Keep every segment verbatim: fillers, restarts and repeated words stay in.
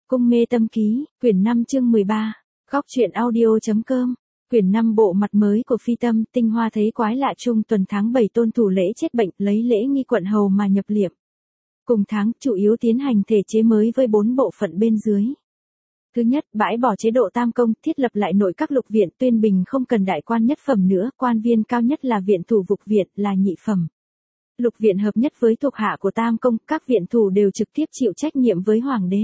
Cung mê tâm ký, quyển năm chương mười ba, góc truyện audio.com, quyển năm bộ mặt mới của Phi Tâm, tinh hoa thấy quái lạ chung tuần tháng bảy tôn thủ lễ chết bệnh, lấy lễ nghi quận hầu mà nhập liệm. Cùng tháng, chủ yếu tiến hành thể chế mới với bốn bộ phận bên dưới. Thứ nhất, bãi bỏ chế độ tam công, thiết lập lại nội các lục viện, tuyên bình không cần đại quan nhất phẩm nữa, quan viên cao nhất là viện thủ vục viện, là nhị phẩm. Lục viện hợp nhất với thuộc hạ của tam công, các viện thủ đều trực tiếp chịu trách nhiệm với hoàng đế.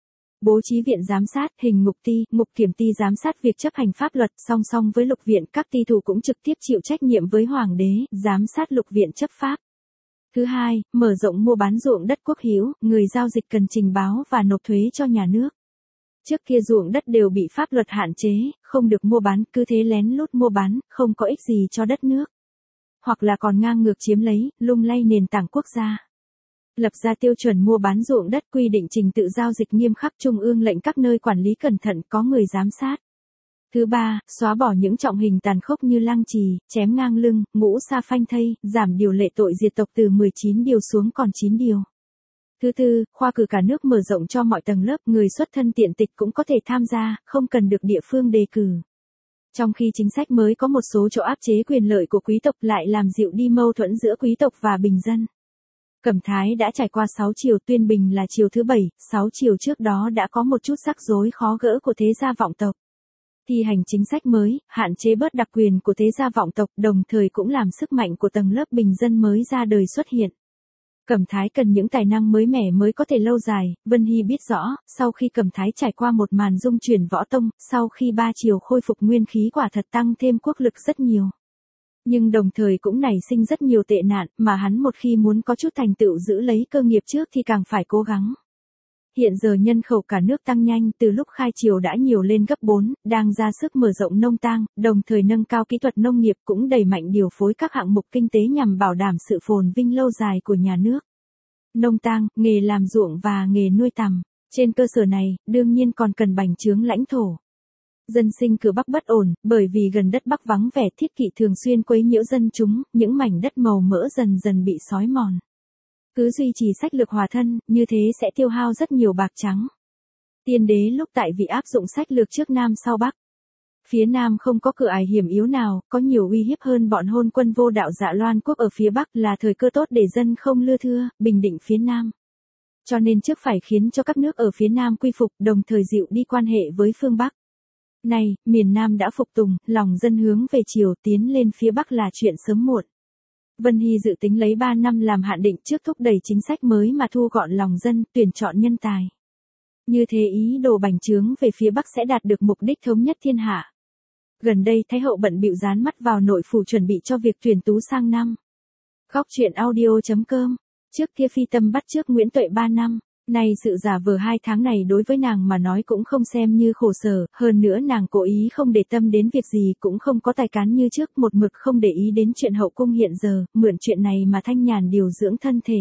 Bố trí viện giám sát, hình ngục ty, ngục kiểm ty giám sát việc chấp hành pháp luật, song song với lục viện, các ty thủ cũng trực tiếp chịu trách nhiệm với hoàng đế, giám sát lục viện chấp pháp. Thứ hai, mở rộng mua bán ruộng đất quốc hữu, người giao dịch cần trình báo và nộp thuế cho nhà nước. Trước kia ruộng đất đều bị pháp luật hạn chế, không được mua bán, cứ thế lén lút mua bán, không có ích gì cho đất nước. Hoặc là còn ngang ngược chiếm lấy, lung lay nền tảng quốc gia. Lập ra tiêu chuẩn mua bán ruộng đất, quy định trình tự giao dịch nghiêm khắc, trung ương lệnh các nơi quản lý cẩn thận, có người giám sát. Thứ ba, xóa bỏ những trọng hình tàn khốc như lăng trì, chém ngang lưng, ngũ sa phanh thây, giảm điều lệ tội diệt tộc từ mười chín điều xuống còn chín điều. Thứ tư, khoa cử cả nước mở rộng cho mọi tầng lớp, người xuất thân tiện tịch cũng có thể tham gia, không cần được địa phương đề cử. Trong khi chính sách mới có một số chỗ áp chế quyền lợi của quý tộc, lại làm dịu đi mâu thuẫn giữa quý tộc và bình dân. Cẩm Thái đã trải qua sáu triều, Tuyên Bình là triều thứ bảy, sáu triều trước đó đã có một chút rắc rối khó gỡ của thế gia vọng tộc. Thi hành chính sách mới, hạn chế bớt đặc quyền của thế gia vọng tộc, đồng thời cũng làm sức mạnh của tầng lớp bình dân mới ra đời xuất hiện. Cẩm Thái cần những tài năng mới mẻ mới có thể lâu dài, Vân Hy biết rõ, sau khi Cẩm Thái trải qua một màn dung chuyển võ tông, sau khi ba triều khôi phục nguyên khí quả thật tăng thêm quốc lực rất nhiều. Nhưng đồng thời cũng nảy sinh rất nhiều tệ nạn, mà hắn một khi muốn có chút thành tựu giữ lấy cơ nghiệp trước thì càng phải cố gắng. Hiện giờ nhân khẩu cả nước tăng nhanh, từ lúc khai triều đã nhiều lên gấp bốn, đang ra sức mở rộng nông tang, đồng thời nâng cao kỹ thuật nông nghiệp, cũng đẩy mạnh điều phối các hạng mục kinh tế nhằm bảo đảm sự phồn vinh lâu dài của nhà nước. Nông tang, nghề làm ruộng và nghề nuôi tằm. Trên cơ sở này, đương nhiên còn cần bành trướng lãnh thổ. Dân sinh cửa Bắc bất ổn, bởi vì gần đất Bắc vắng vẻ, thiết kỵ thường xuyên quấy nhiễu dân chúng, những mảnh đất màu mỡ dần dần bị xói mòn. Cứ duy trì sách lược hòa thân, như thế sẽ tiêu hao rất nhiều bạc trắng. Tiên đế lúc tại vị áp dụng sách lược trước Nam sau Bắc. Phía Nam không có cửa ải hiểm yếu nào, có nhiều uy hiếp hơn bọn hôn quân vô đạo Dạ Loan quốc ở phía Bắc, là thời cơ tốt để dân không lưa thưa, bình định phía Nam. Cho nên trước phải khiến cho các nước ở phía Nam quy phục, đồng thời dịu đi quan hệ với phương Bắc. Này, miền Nam đã phục tùng, lòng dân hướng về chiều, tiến lên phía Bắc là chuyện sớm muộn. Vân Hy dự tính lấy ba năm làm hạn định trước thúc đẩy chính sách mới mà thu gọn lòng dân, tuyển chọn nhân tài. Như thế ý đồ bành trướng về phía Bắc sẽ đạt được mục đích thống nhất thiên hạ. Gần đây Thái hậu bận bịu dán mắt vào nội phủ chuẩn bị cho việc tuyển tú sang năm. Góc truyện audio.com, trước kia Phi Tâm bắt chước Nguyễn Tuệ ba năm. Này sự giả vờ hai tháng này đối với nàng mà nói cũng không xem như khổ sở, hơn nữa nàng cố ý không để tâm đến việc gì, cũng không có tài cán như trước, một mực không để ý đến chuyện hậu cung hiện giờ, mượn chuyện này mà thanh nhàn điều dưỡng thân thể.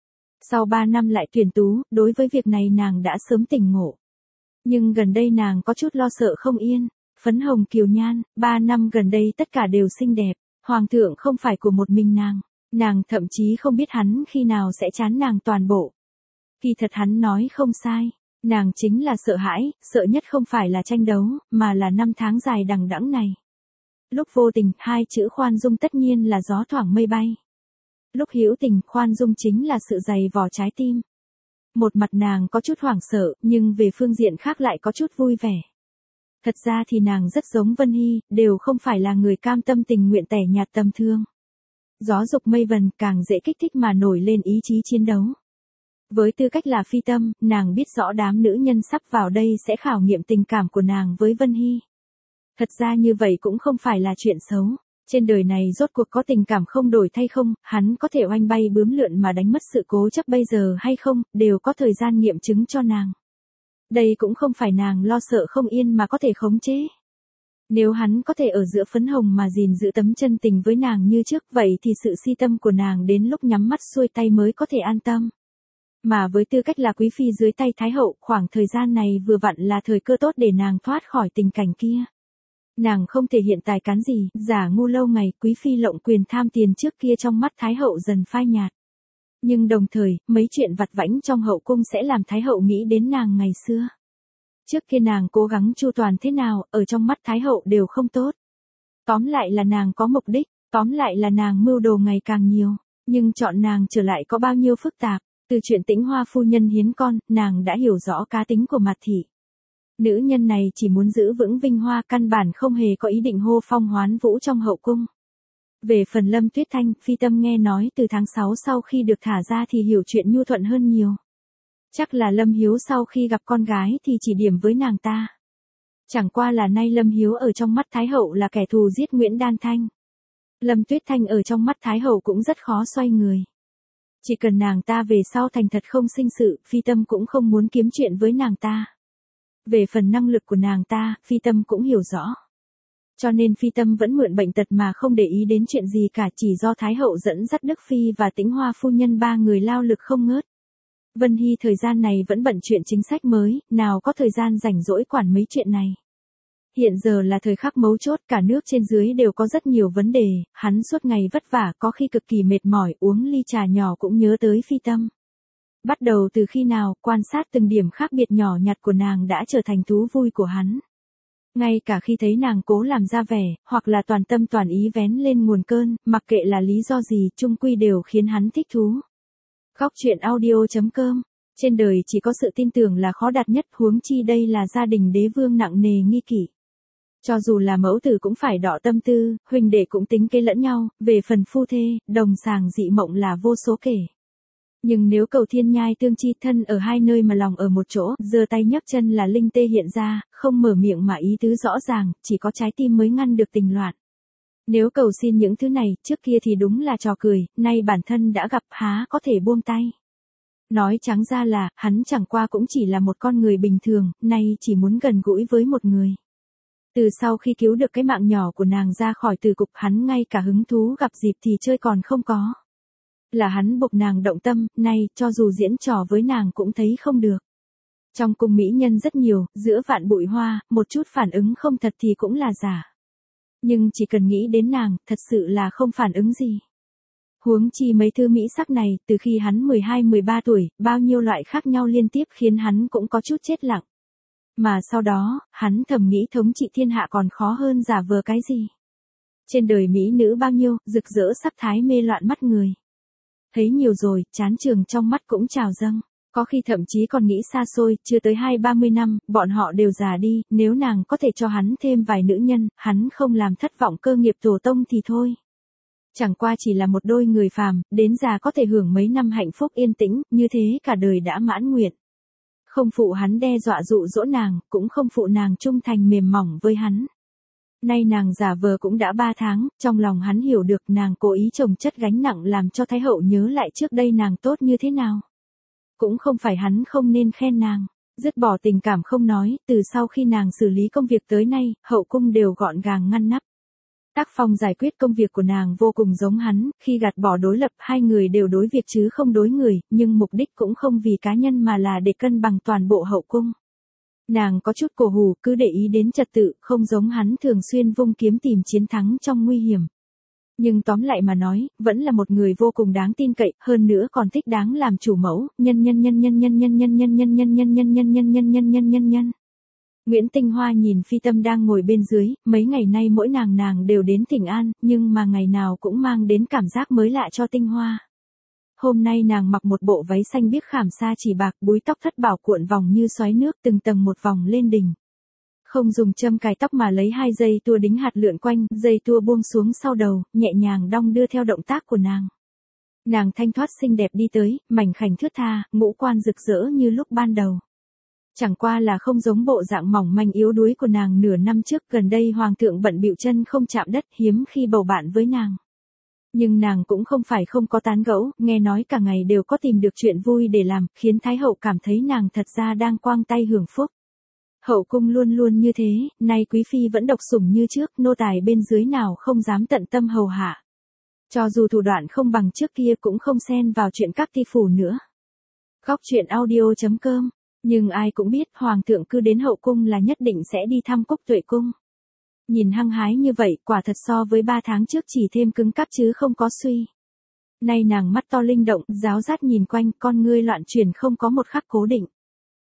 Sau ba năm lại tuyển tú, đối với việc này nàng đã sớm tỉnh ngộ. Nhưng gần đây nàng có chút lo sợ không yên, phấn hồng kiều nhan, ba năm gần đây tất cả đều xinh đẹp, hoàng thượng không phải của một mình nàng, nàng thậm chí không biết hắn khi nào sẽ chán nàng toàn bộ. Kỳ thật hắn nói không sai, nàng chính là sợ hãi, sợ nhất không phải là tranh đấu, mà là năm tháng dài đằng đẵng này. Lúc vô tình, hai chữ khoan dung tất nhiên là gió thoảng mây bay. Lúc hữu tình, khoan dung chính là sự dày vò trái tim. Một mặt nàng có chút hoảng sợ, nhưng về phương diện khác lại có chút vui vẻ. Thật ra thì nàng rất giống Vân Hy, đều không phải là người cam tâm tình nguyện tẻ nhạt tầm thương. Gió dục mây vần càng dễ kích thích mà nổi lên ý chí chiến đấu. Với tư cách là Phi Tâm, nàng biết rõ đám nữ nhân sắp vào đây sẽ khảo nghiệm tình cảm của nàng với Vân Hy. Thật ra như vậy cũng không phải là chuyện xấu. Trên đời này rốt cuộc có tình cảm không đổi thay không, hắn có thể oanh bay bướm lượn mà đánh mất sự cố chấp bây giờ hay không, đều có thời gian nghiệm chứng cho nàng. Đây cũng không phải nàng lo sợ không yên mà có thể khống chế. Nếu hắn có thể ở giữa phấn hồng mà gìn giữ tấm chân tình với nàng như trước, vậy thì sự si tâm của nàng đến lúc nhắm mắt xuôi tay mới có thể an tâm. Mà với tư cách là quý phi dưới tay Thái hậu, khoảng thời gian này vừa vặn là thời cơ tốt để nàng thoát khỏi tình cảnh kia. Nàng không thể hiện tài cán gì, giả ngu lâu ngày, quý phi lộng quyền tham tiền trước kia trong mắt Thái hậu dần phai nhạt. Nhưng đồng thời, mấy chuyện vặt vãnh trong hậu cung sẽ làm Thái hậu nghĩ đến nàng ngày xưa. Trước kia nàng cố gắng chu toàn thế nào, ở trong mắt Thái hậu đều không tốt. Tóm lại là nàng có mục đích, tóm lại là nàng mưu đồ ngày càng nhiều, nhưng chọn nàng trở lại có bao nhiêu phức tạp. Từ chuyện Tĩnh Hoa phu nhân hiến con, nàng đã hiểu rõ cá tính của Mạt thị. Nữ nhân này chỉ muốn giữ vững vinh hoa, căn bản không hề có ý định hô phong hoán vũ trong hậu cung. Về phần Lâm Tuyết Thanh, Phi Tâm nghe nói từ tháng sáu sau khi được thả ra thì hiểu chuyện nhu thuận hơn nhiều. Chắc là Lâm Hiếu sau khi gặp con gái thì chỉ điểm với nàng ta. Chẳng qua là nay Lâm Hiếu ở trong mắt Thái hậu là kẻ thù giết Nguyễn Đan Thanh. Lâm Tuyết Thanh ở trong mắt Thái hậu cũng rất khó xoay người. Chỉ cần nàng ta về sau thành thật không sinh sự, Phi Tâm cũng không muốn kiếm chuyện với nàng ta. Về phần năng lực của nàng ta, Phi Tâm cũng hiểu rõ. Cho nên Phi Tâm vẫn mượn bệnh tật mà không để ý đến chuyện gì cả, chỉ do Thái hậu dẫn dắt Đức Phi và Tĩnh Hoa phu nhân ba người lao lực không ngớt. Vân Hy thời gian này vẫn bận chuyện chính sách mới, nào có thời gian rảnh rỗi quản mấy chuyện này. Hiện giờ là thời khắc mấu chốt, cả nước trên dưới đều có rất nhiều vấn đề, hắn suốt ngày vất vả, có khi cực kỳ mệt mỏi, uống ly trà nhỏ cũng nhớ tới Phi Tâm. Bắt đầu từ khi nào, quan sát từng điểm khác biệt nhỏ nhặt của nàng đã trở thành thú vui của hắn. Ngay cả khi thấy nàng cố làm ra vẻ, hoặc là toàn tâm toàn ý vén lên nguồn cơn, mặc kệ là lý do gì, chung quy đều khiến hắn thích thú. Góc truyện audio chấm com. Trên đời chỉ có sự tin tưởng là khó đạt nhất, huống chi đây là gia đình đế vương nặng nề nghi kỷ. Cho dù là mẫu tử cũng phải đọ tâm tư, huynh đệ cũng tính kế lẫn nhau, về phần phu thê, đồng sàng dị mộng là vô số kể. Nhưng nếu cầu thiên nhai tương chi, thân ở hai nơi mà lòng ở một chỗ, giơ tay nhấc chân là linh tê hiện ra, không mở miệng mà ý tứ rõ ràng, chỉ có trái tim mới ngăn được tình loạn. Nếu cầu xin những thứ này, trước kia thì đúng là trò cười, nay bản thân đã gặp há có thể buông tay. Nói trắng ra là, hắn chẳng qua cũng chỉ là một con người bình thường, nay chỉ muốn gần gũi với một người. Từ sau khi cứu được cái mạng nhỏ của nàng ra khỏi tử cục, hắn ngay cả hứng thú gặp dịp thì chơi còn không có. Là hắn buộc nàng động tâm, nay, cho dù diễn trò với nàng cũng thấy không được. Trong cung mỹ nhân rất nhiều, giữa vạn bụi hoa, một chút phản ứng không thật thì cũng là giả. Nhưng chỉ cần nghĩ đến nàng, thật sự là không phản ứng gì. Huống chi mấy thư mỹ sắc này, từ khi hắn mười hai mười ba tuổi, bao nhiêu loại khác nhau liên tiếp khiến hắn cũng có chút chết lặng. Mà sau đó, hắn thầm nghĩ thống trị thiên hạ còn khó hơn giả vờ cái gì. Trên đời mỹ nữ bao nhiêu, rực rỡ sắc thái mê loạn mắt người. Thấy nhiều rồi, chán trường trong mắt cũng trào dâng. Có khi thậm chí còn nghĩ xa xôi, chưa tới hai ba mươi năm, bọn họ đều già đi, nếu nàng có thể cho hắn thêm vài nữ nhân, hắn không làm thất vọng cơ nghiệp tổ tông thì thôi. Chẳng qua chỉ là một đôi người phàm, đến già có thể hưởng mấy năm hạnh phúc yên tĩnh, như thế cả đời đã mãn nguyện. Không phụ hắn đe dọa dụ dỗ nàng, cũng không phụ nàng trung thành mềm mỏng với hắn. Nay nàng giả vờ cũng đã ba tháng, trong lòng hắn hiểu được nàng cố ý chồng chất gánh nặng làm cho Thái hậu nhớ lại trước đây nàng tốt như thế nào. Cũng không phải hắn không nên khen nàng, dứt bỏ tình cảm không nói, từ sau khi nàng xử lý công việc tới nay, hậu cung đều gọn gàng ngăn nắp. Tác phong giải quyết công việc của nàng vô cùng giống hắn, khi gạt bỏ đối lập hai người đều đối việc chứ không đối người, nhưng mục đích cũng không vì cá nhân mà là để cân bằng toàn bộ hậu cung. Nàng có chút cổ hủ, cứ để ý đến trật tự, không giống hắn thường xuyên vung kiếm tìm chiến thắng trong nguy hiểm. Nhưng tóm lại mà nói, vẫn là một người vô cùng đáng tin cậy, hơn nữa còn thích đáng làm chủ mẫu, nhân nhân nhân nhân nhân nhân nhân nhân nhân nhân nhân nhân nhân nhân nhân nhân nhân nhân nhân. Nguyễn Tinh Hoa nhìn Phi Tâm đang ngồi bên dưới, mấy ngày nay mỗi nàng nàng đều đến thỉnh an, nhưng mà ngày nào cũng mang đến cảm giác mới lạ cho Tinh Hoa. Hôm nay nàng mặc một bộ váy xanh biếc khảm sa chỉ bạc, búi tóc thất bảo cuộn vòng như xoáy nước từng tầng một vòng lên đỉnh. Không dùng châm cài tóc mà lấy hai dây tua đính hạt lượn quanh, dây tua buông xuống sau đầu, nhẹ nhàng đong đưa theo động tác của nàng. Nàng thanh thoát xinh đẹp đi tới, mảnh khảnh thướt tha, ngũ quan rực rỡ như lúc ban đầu. Chẳng qua là không giống bộ dạng mỏng manh yếu đuối của nàng nửa năm trước, gần đây hoàng thượng bận bịu chân không chạm đất, hiếm khi bầu bạn với nàng. Nhưng nàng cũng không phải không có tán gẫu, nghe nói cả ngày đều có tìm được chuyện vui để làm, khiến Thái hậu cảm thấy nàng thật ra đang quang tay hưởng phúc. Hậu cung luôn luôn như thế, nay quý phi vẫn độc sủng như trước, nô tài bên dưới nào không dám tận tâm hầu hạ. Cho dù thủ đoạn không bằng trước kia cũng không xen vào chuyện các ti phủ nữa. Góc truyện audio chấm com. Nhưng ai cũng biết hoàng thượng cứ đến hậu cung là nhất định sẽ đi thăm Cúc Tuệ cung. Nhìn hăng hái như vậy, quả thật so với ba tháng trước chỉ thêm cứng cáp chứ không có suy. Nay nàng mắt to linh động, ráo rát nhìn quanh, con ngươi loạn chuyển không có một khắc cố định.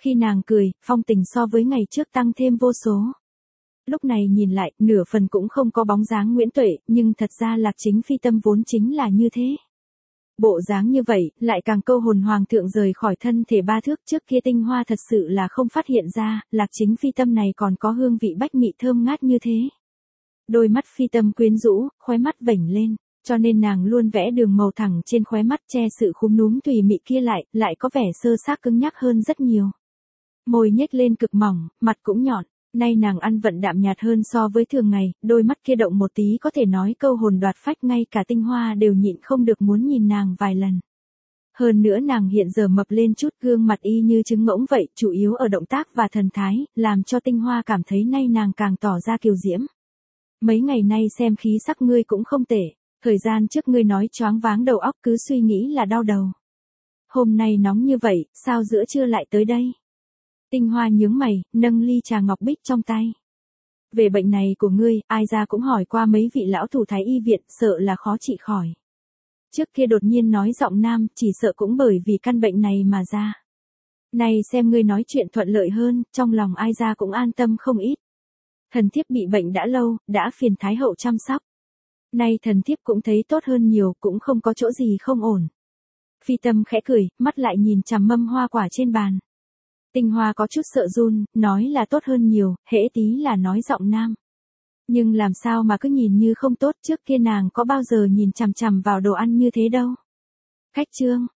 Khi nàng cười, phong tình so với ngày trước tăng thêm vô số. Lúc này nhìn lại, nửa phần cũng không có bóng dáng Nguyễn Tuệ, nhưng thật ra Lạc Chính Phi tâm vốn chính là như thế. Bộ dáng như vậy, lại càng câu hồn hoàng thượng rời khỏi thân thể ba thước trước kia Tinh Hoa thật sự là không phát hiện ra, Lạc Chính Phi tâm này còn có hương vị bách mị thơm ngát như thế. Đôi mắt Phi tâm quyến rũ, khóe mắt vểnh lên, cho nên nàng luôn vẽ đường màu thẳng trên khóe mắt che sự khúm núm tùy mị kia lại, lại có vẻ sơ xác cứng nhắc hơn rất nhiều. Môi nhếch lên cực mỏng, mặt cũng nhọn. Nay nàng ăn vận đạm nhạt hơn so với thường ngày, đôi mắt kia động một tí có thể nói câu hồn đoạt phách, ngay cả Tinh Hoa đều nhịn không được muốn nhìn nàng vài lần. Hơn nữa nàng hiện giờ mập lên chút, gương mặt y như trứng ngỗng vậy, chủ yếu ở động tác và thần thái, làm cho Tinh Hoa cảm thấy nay nàng càng tỏ ra kiều diễm. Mấy ngày nay xem khí sắc ngươi cũng không tệ, thời gian trước ngươi nói choáng váng đầu óc cứ suy nghĩ là đau đầu. Hôm nay nóng như vậy, sao giữa trưa lại tới đây? Tinh Hoa nhướng mày, nâng ly trà ngọc bích trong tay. Về bệnh này của ngươi, ai ra cũng hỏi qua mấy vị lão thủ thái y viện, sợ là khó trị khỏi. Trước kia đột nhiên nói giọng nam, chỉ sợ cũng bởi vì căn bệnh này mà ra. Này xem ngươi nói chuyện thuận lợi hơn, trong lòng ai ra cũng an tâm không ít. Thần thiếp bị bệnh đã lâu, đã phiền thái hậu chăm sóc. Nay thần thiếp cũng thấy tốt hơn nhiều, cũng không có chỗ gì không ổn. Phi tâm khẽ cười, mắt lại nhìn chằm mâm hoa quả trên bàn. Tinh Hoa có chút sợ run, nói là tốt hơn nhiều, hễ tí là nói giọng nam. Nhưng làm sao mà cứ nhìn như không tốt, trước kia nàng có bao giờ nhìn chằm chằm vào đồ ăn như thế đâu. Khách trương,